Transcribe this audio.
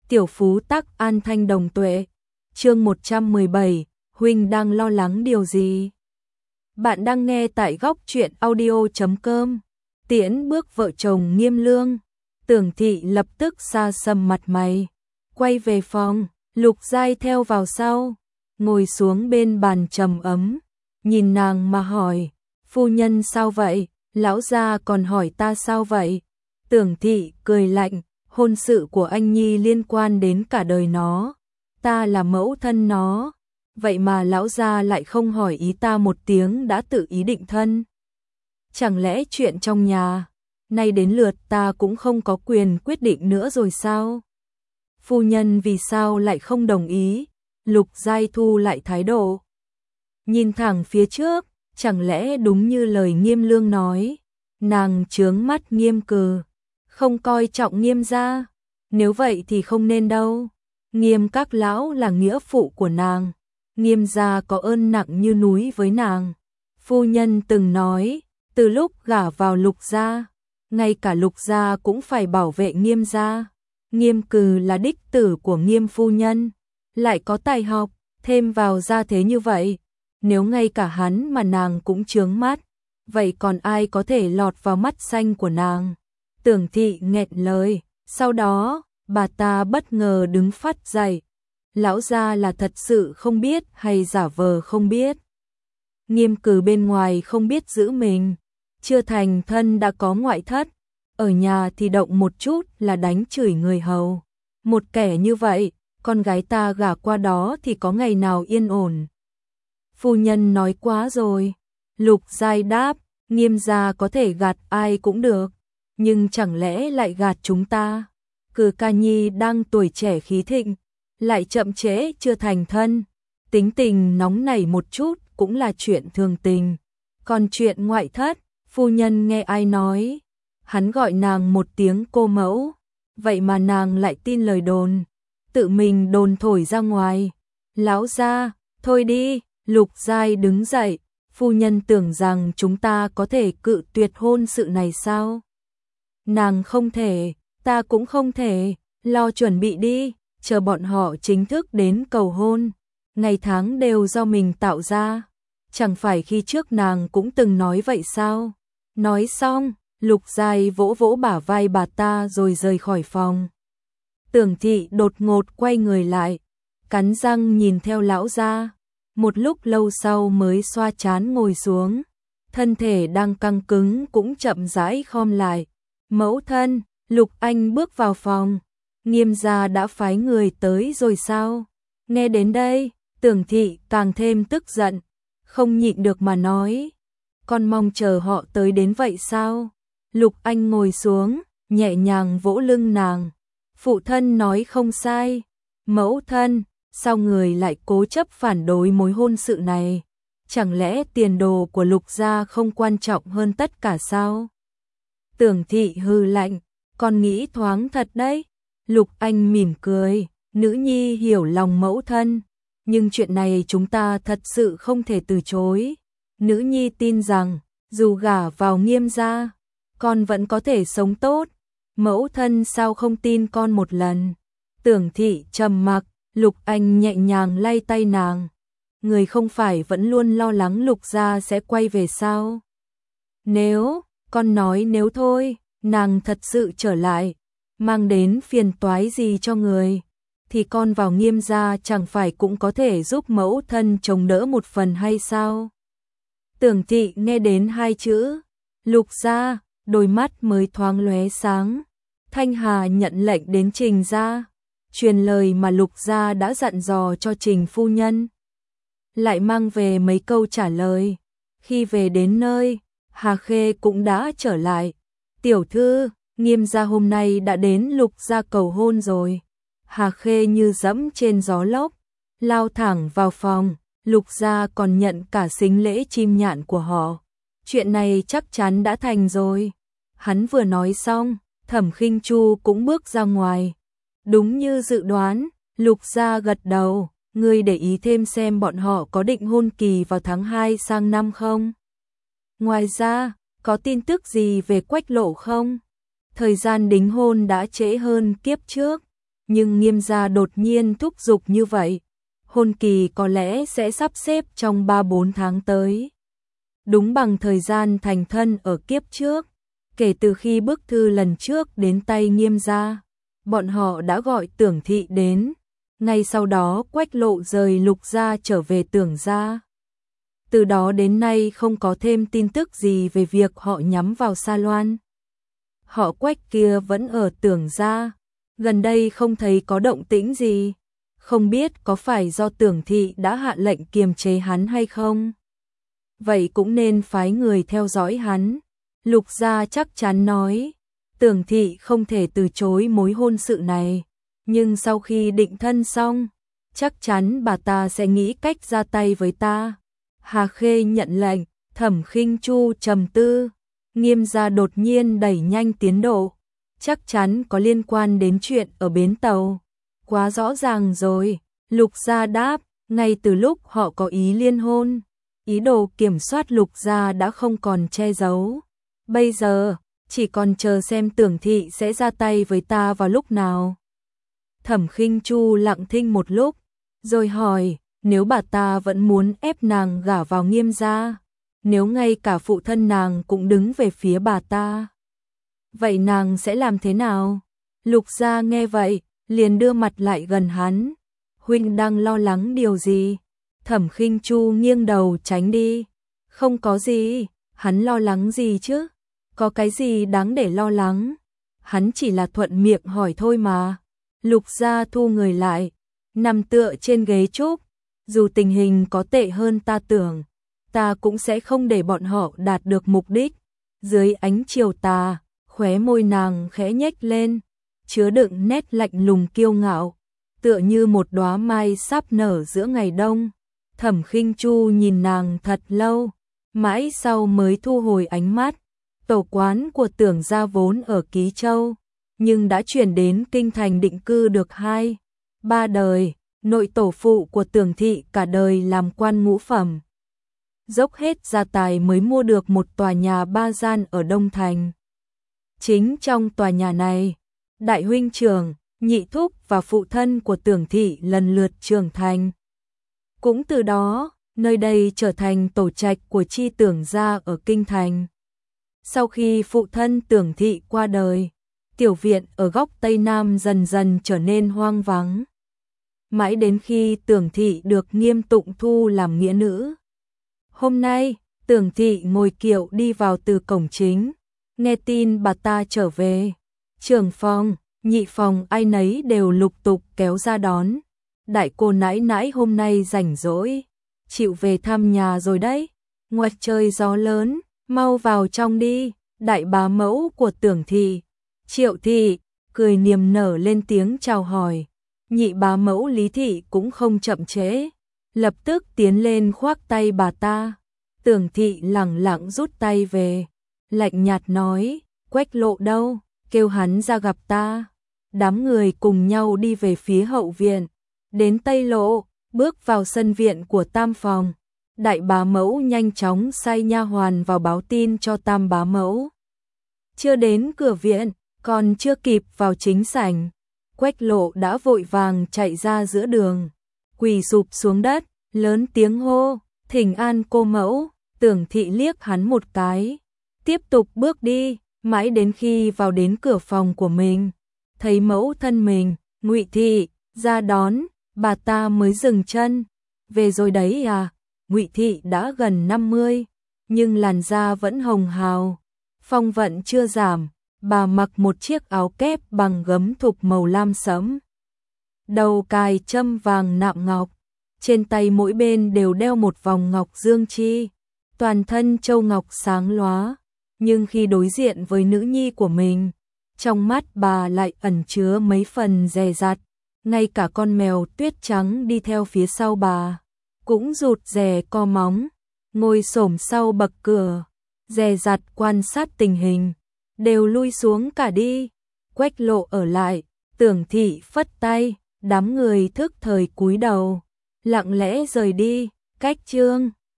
Tiểu Phú Tắc An Thanh Đồng Tuệ. Chương 117, huynh đang lo lắng điều gì? Bạn đang nghe tại góc truyện audio.com. Tiễn bước vợ chồng Nghiêm Lương, Tưởng Thị lập tức sa sầm mặt mày, quay về phòng, Lục Giai theo vào sau, ngồi xuống bên bàn trầm ấm, nhìn nàng mà hỏi, phu nhân sao vậy? Lão gia còn hỏi ta sao vậy? Tưởng Thị cười lạnh, hôn sự của anh Nhi liên quan đến cả đời nó, ta là mẫu thân nó, vậy mà lão gia lại không hỏi ý ta một tiếng đã tự ý định thân. Chẳng lẽ chuyện trong nhà, nay đến lượt ta cũng không có quyền quyết định nữa rồi sao? Phu nhân vì sao lại không đồng ý? Lục Giai thu lại thái độ, nhìn thẳng phía trước, chẳng lẽ đúng như lời Nghiêm Lương nói, nàng chướng mắt Nghiêm Cừ, không coi trọng Nghiêm gia, nếu vậy thì không nên đâu. Nghiêm các lão là nghĩa phụ của nàng, Nghiêm gia có ơn nặng như núi với nàng. Phu nhân từng nói, từ lúc gả vào Lục gia, ngay cả Lục gia cũng phải bảo vệ Nghiêm gia. Nghiêm Cừ là đích tử của Nghiêm phu nhân, lại có tài học, thêm vào gia thế như vậy, nếu ngay cả hắn mà nàng cũng chướng mắt, vậy còn ai có thể lọt vào mắt xanh của nàng? Tưởng Thị nghẹn lời, sau đó, bà ta bất ngờ đứng phát dậy. Lão gia là thật sự không biết hay giả vờ không biết? Nghiêm Cừ bên ngoài không biết giữ mình, chưa thành thân đã có ngoại thất, ở nhà thì động một chút là đánh chửi người hầu. Một kẻ như vậy, con gái ta gả qua đó thì có ngày nào yên ổn? Phu nhân nói quá rồi. Lục Giai đáp, Nghiêm gia có thể gạt ai cũng được, nhưng chẳng lẽ lại gạt chúng ta? Cừ ca nhi đang tuổi trẻ khí thịnh, lại chậm trễ chưa thành thân, tính tình nóng nảy một chút cũng là chuyện thường tình. Còn chuyện ngoại thất, phu nhân nghe ai nói? Hắn gọi nàng một tiếng cô mẫu, vậy mà nàng lại tin lời đồn, tự mình đồn thổi ra ngoài. Lão gia, thôi đi. Lục Giai đứng dậy, phu nhân tưởng rằng chúng ta có thể cự tuyệt hôn sự này sao? Nàng không thể, ta cũng không thể, lo chuẩn bị đi, chờ bọn họ chính thức đến cầu hôn, ngày tháng đều do mình tạo ra. Chẳng phải khi trước nàng cũng từng nói vậy sao? Nói xong, Lục Giai vỗ vỗ bả vai bà ta rồi rời khỏi phòng. Tưởng Thị đột ngột quay người lại, cắn răng nhìn theo lão gia. Một lúc lâu sau mới xoa trán ngồi xuống, thân thể đang căng cứng cũng chậm rãi khom lại. Mẫu thân, Lục Anh bước vào phòng, Nghiêm gia đã phái người tới rồi sao? Nghe đến đây, Tưởng Thị càng thêm tức giận, không nhịn được mà nói, con mong chờ họ tới đến vậy sao? Lục Anh ngồi xuống, nhẹ nhàng vỗ lưng nàng, phụ thân nói không sai. Mẫu thân, sao người lại cố chấp phản đối mối hôn sự này? Chẳng lẽ tiền đồ của Lục gia không quan trọng hơn tất cả sao? Tưởng Thị hừ lạnh, con nghĩ thoáng thật đấy. Lục Anh mỉm cười, nữ nhi hiểu lòng mẫu thân, nhưng chuyện này chúng ta thật sự không thể từ chối. Nữ nhi tin rằng, dù gả vào Nghiêm gia, con vẫn có thể sống tốt. Mẫu thân sao không tin con một lần? Tưởng Thị trầm mặc. Lục Anh nhẹ nhàng lay tay nàng, người không phải vẫn luôn lo lắng Lục gia sẽ quay về sao? Nếu, con nói nếu thôi, nàng thật sự trở lại, mang đến phiền toái gì cho người, thì con vào Nghiêm gia chẳng phải cũng có thể giúp mẫu thân chống đỡ một phần hay sao? Tưởng Thị nghe đến hai chữ Lục gia, đôi mắt mới thoáng lóe sáng. Thanh Hà nhận lệnh đến Trình gia, truyền lời mà Lục gia đã dặn dò cho Trình phu nhân, lại mang về mấy câu trả lời. Khi về đến nơi, Hà Khê cũng đã trở lại. Tiểu thư, Nghiêm gia hôm nay đã đến Lục gia cầu hôn rồi. Hà Khê như dẫm trên gió lốc, lao thẳng vào phòng. Lục gia còn nhận cả sính lễ chim nhạn của họ. Chuyện này chắc chắn đã thành rồi. Hắn vừa nói xong, Thẩm Khinh Chu cũng bước ra ngoài. Đúng như dự đoán, Lục gia gật đầu, ngươi để ý thêm xem bọn họ có định hôn kỳ vào tháng 2 sang năm không? Ngoài ra, có tin tức gì về Quách Lộ không? Thời gian đính hôn đã trễ hơn kiếp trước, nhưng Nghiêm gia đột nhiên thúc giục như vậy, hôn kỳ có lẽ sẽ sắp xếp trong 3-4 tháng tới. Đúng bằng thời gian thành thân ở kiếp trước, kể từ khi bức thư lần trước đến tay Nghiêm gia, bọn họ đã gọi Tưởng thị đến, ngay sau đó Quách Lộ rời Lục gia trở về Tưởng gia. Từ đó đến nay không có thêm tin tức gì về việc họ nhắm vào Sa Loan. Họ Quách kia vẫn ở Tưởng gia, gần đây không thấy có động tĩnh gì, không biết có phải do Tưởng thị đã hạ lệnh kiềm chế hắn hay không. Vậy cũng nên phái người theo dõi hắn. Lục gia chắc chắn nói, Tưởng thị không thể từ chối mối hôn sự này, nhưng sau khi định thân xong, chắc chắn bà ta sẽ nghĩ cách ra tay với ta. Hà Khê nhận lệnh, Thẩm Khinh Chu trầm tư, Nghiêm gia đột nhiên đẩy nhanh tiến độ, chắc chắn có liên quan đến chuyện ở bến tàu. Quá rõ ràng rồi, Lục gia đáp, ngay từ lúc họ có ý liên hôn, ý đồ kiểm soát Lục gia đã không còn che giấu. Bây giờ, chỉ còn chờ xem Tưởng thị sẽ ra tay với ta vào lúc nào. Thẩm Khinh Chu lặng thinh một lúc, rồi hỏi, nếu bà ta vẫn muốn ép nàng gả vào Nghiêm gia, nếu ngay cả phụ thân nàng cũng đứng về phía bà ta, vậy nàng sẽ làm thế nào? Lục gia nghe vậy, liền đưa mặt lại gần hắn. Huynh đang lo lắng điều gì? Thẩm Khinh Chu nghiêng đầu tránh đi. Không có gì, hắn lo lắng gì chứ? Có cái gì đáng để lo lắng? Hắn chỉ là thuận miệng hỏi thôi mà. Lục gia thu người lại, nằm tựa trên ghế trúc. Dù tình hình có tệ hơn ta tưởng, ta cũng sẽ không để bọn họ đạt được mục đích. Dưới ánh chiều tà, khóe môi nàng khẽ nhếch lên, chứa đựng nét lạnh lùng kiêu ngạo, tựa như một đóa mai sắp nở giữa ngày đông. Thẩm Khinh Chu nhìn nàng thật lâu, mãi sau mới thu hồi ánh mắt. Tổ quán của Tưởng gia vốn ở Ký Châu, nhưng đã chuyển đến Kinh Thành định cư được 2-3 đời. Nội tổ phụ của Tưởng thị cả đời làm quan ngũ phẩm, dốc hết gia tài mới mua được một tòa nhà 3 gian ở Đông Thành. Chính trong tòa nhà này, đại huynh trưởng, nhị thúc và phụ thân của Tưởng thị lần lượt trưởng thành. Cũng từ đó, nơi đây trở thành tổ trạch của chi Tưởng gia ở Kinh Thành. Sau khi phụ thân Tưởng thị qua đời, tiểu viện ở góc Tây Nam dần dần trở nên hoang vắng. Mãi đến khi Tưởng thị được Nghiêm Tụng thu làm nghĩa nữ. Hôm nay, Tưởng thị ngồi kiệu đi vào từ cổng chính, nghe tin bà ta trở về. Trưởng phòng, nhị phòng ai nấy đều lục tục kéo ra đón. Đại cô nãi nãi hôm nay rảnh rỗi, chịu về thăm nhà rồi đấy. Ngoài trời gió lớn, mau vào trong đi. Đại bá mẫu của Tưởng thị, Triệu thị, cười niềm nở lên tiếng chào hỏi. Nhị bá mẫu Lý thị cũng không chậm trễ, lập tức tiến lên khoác tay bà ta. Tưởng thị lẳng lặng rút tay về, lạnh nhạt nói, Quách Lộ đâu, kêu hắn ra gặp ta. Đám người cùng nhau đi về phía hậu viện, đến Tây Lộ, bước vào sân viện của Tam phòng. Đại bá mẫu nhanh chóng sai nha hoàn vào báo tin cho Tam bá mẫu. Chưa đến cửa viện, còn chưa kịp vào chính sảnh, Quách Lộ đã vội vàng chạy ra giữa đường, quỳ sụp xuống đất, lớn tiếng hô, thỉnh an cô mẫu. Tưởng thị liếc hắn một cái, tiếp tục bước đi, mãi đến khi vào đến cửa phòng của mình, thấy mẫu thân mình, Ngụy thị, ra đón, bà ta mới dừng chân. Về rồi đấy à? Ngụy thị đã gần 50, nhưng làn da vẫn hồng hào, phong vận chưa giảm. Bà mặc một chiếc áo kép bằng gấm thục màu lam sẫm, đầu cài châm vàng nạm ngọc, trên tay mỗi bên đều đeo một vòng ngọc dương chi, toàn thân châu ngọc sáng lóa, nhưng khi đối diện với nữ nhi của mình, trong mắt bà lại ẩn chứa mấy phần dè dặt, ngay cả con mèo tuyết trắng đi theo phía sau bà cũng rụt rè co móng, ngồi xổm sau bậc cửa, dè dặt quan sát tình hình. Đều lui xuống cả đi. Quách Lộ ở lại, Tưởng thị phất tay, đám người thức thời cúi đầu, lặng lẽ rời đi. Cách chương